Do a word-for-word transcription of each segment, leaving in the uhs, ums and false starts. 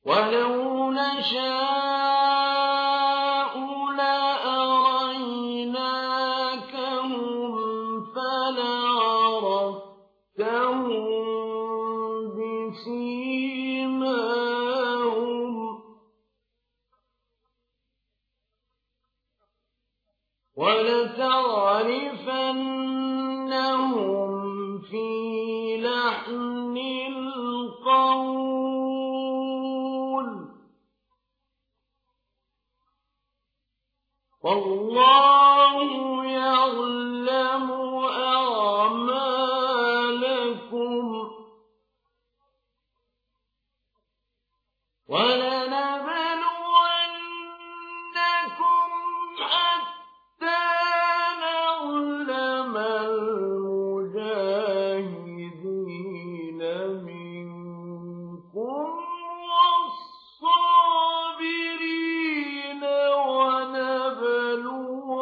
ولو نشاء لأريناكهم فلعرفتهم بسيماهم ولتعرفنهم في لحن القول والله يعلم أعمالكم ولنبلونكم حتى نعلم المجاهدين منكم والصابرين ونبلو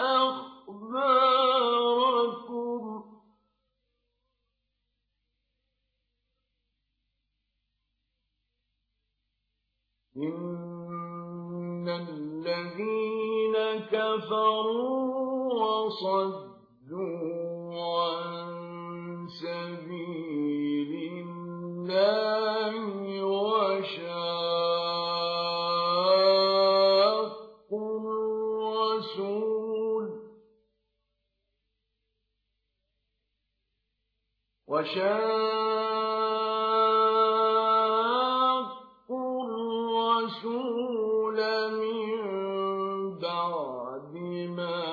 أخباركم إن الذين كفروا وصدوا عن سبيل الله وشاقوا الرسول وشاقوا الرسول من بعد ما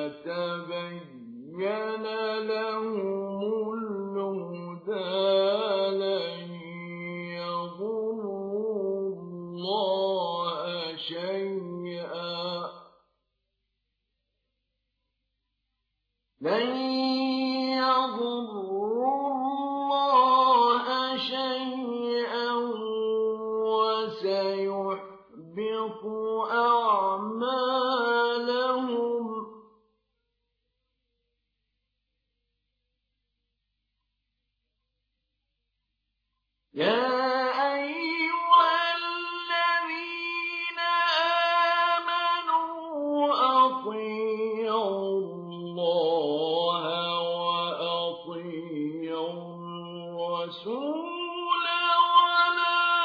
تبين لهم الهدى لن يضروا الله شيئا لن يضروا الله شيئا وسيحبط أعمالهم يا أيها الذين آمنوا أطيعوا الله وأطيعوا الرسول ولا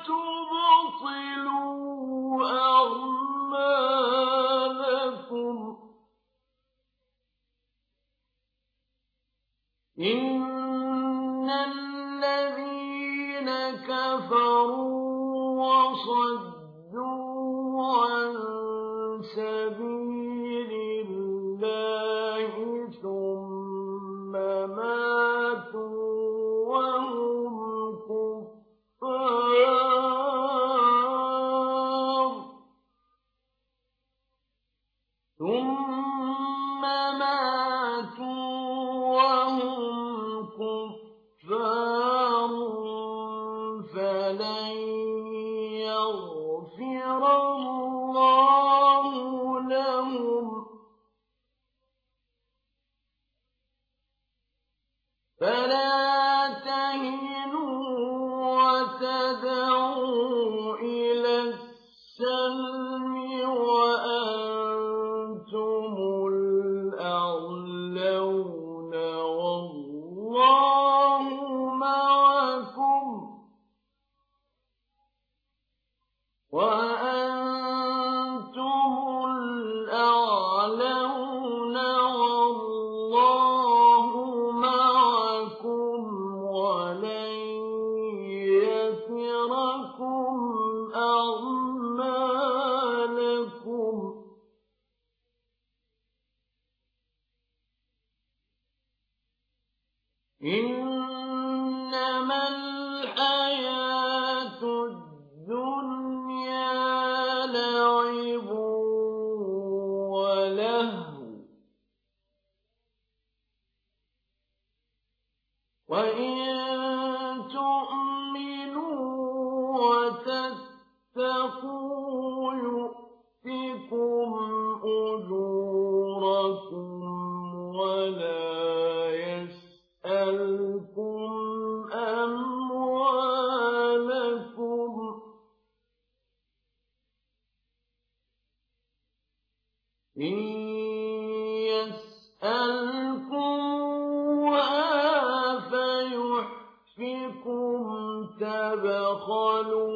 تبطلوا أعمالكم إن الذين كفروا وصدوا عن سبيل الله ثم ماتوا وهم كفار ثم ماتوا وهم كفار فلن يغفر الله لهم فلا تهنوا وتدعوا إلى السلم وأنتم الأعلون والله معكم وأنتم الأعلون والله معكم ولن يتركم أعمالكم إنما الحياة الدنيا لعب ولهو وإن تؤمنوا وتتقوا يؤتكم أجوركم ولا يسألكم أموالكم يكفكم تبخلوا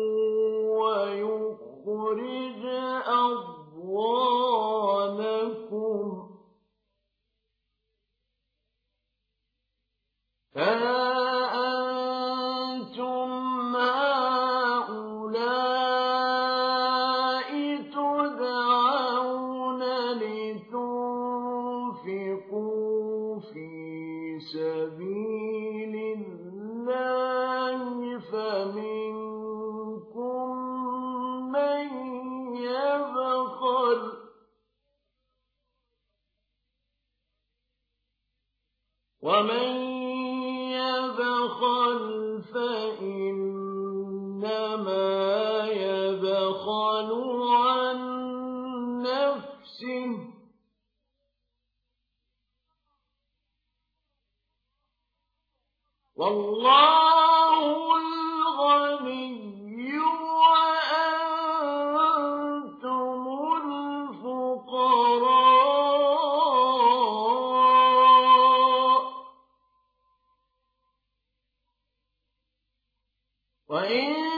ويخرج أضغانكم أأنتم هؤلاء تدعون لتنفقوا في سبيل الله فمنكم من يبخل ومن يبخل فإنما يبخل عن نفسه والله الغني وأنتم الفقراء وإن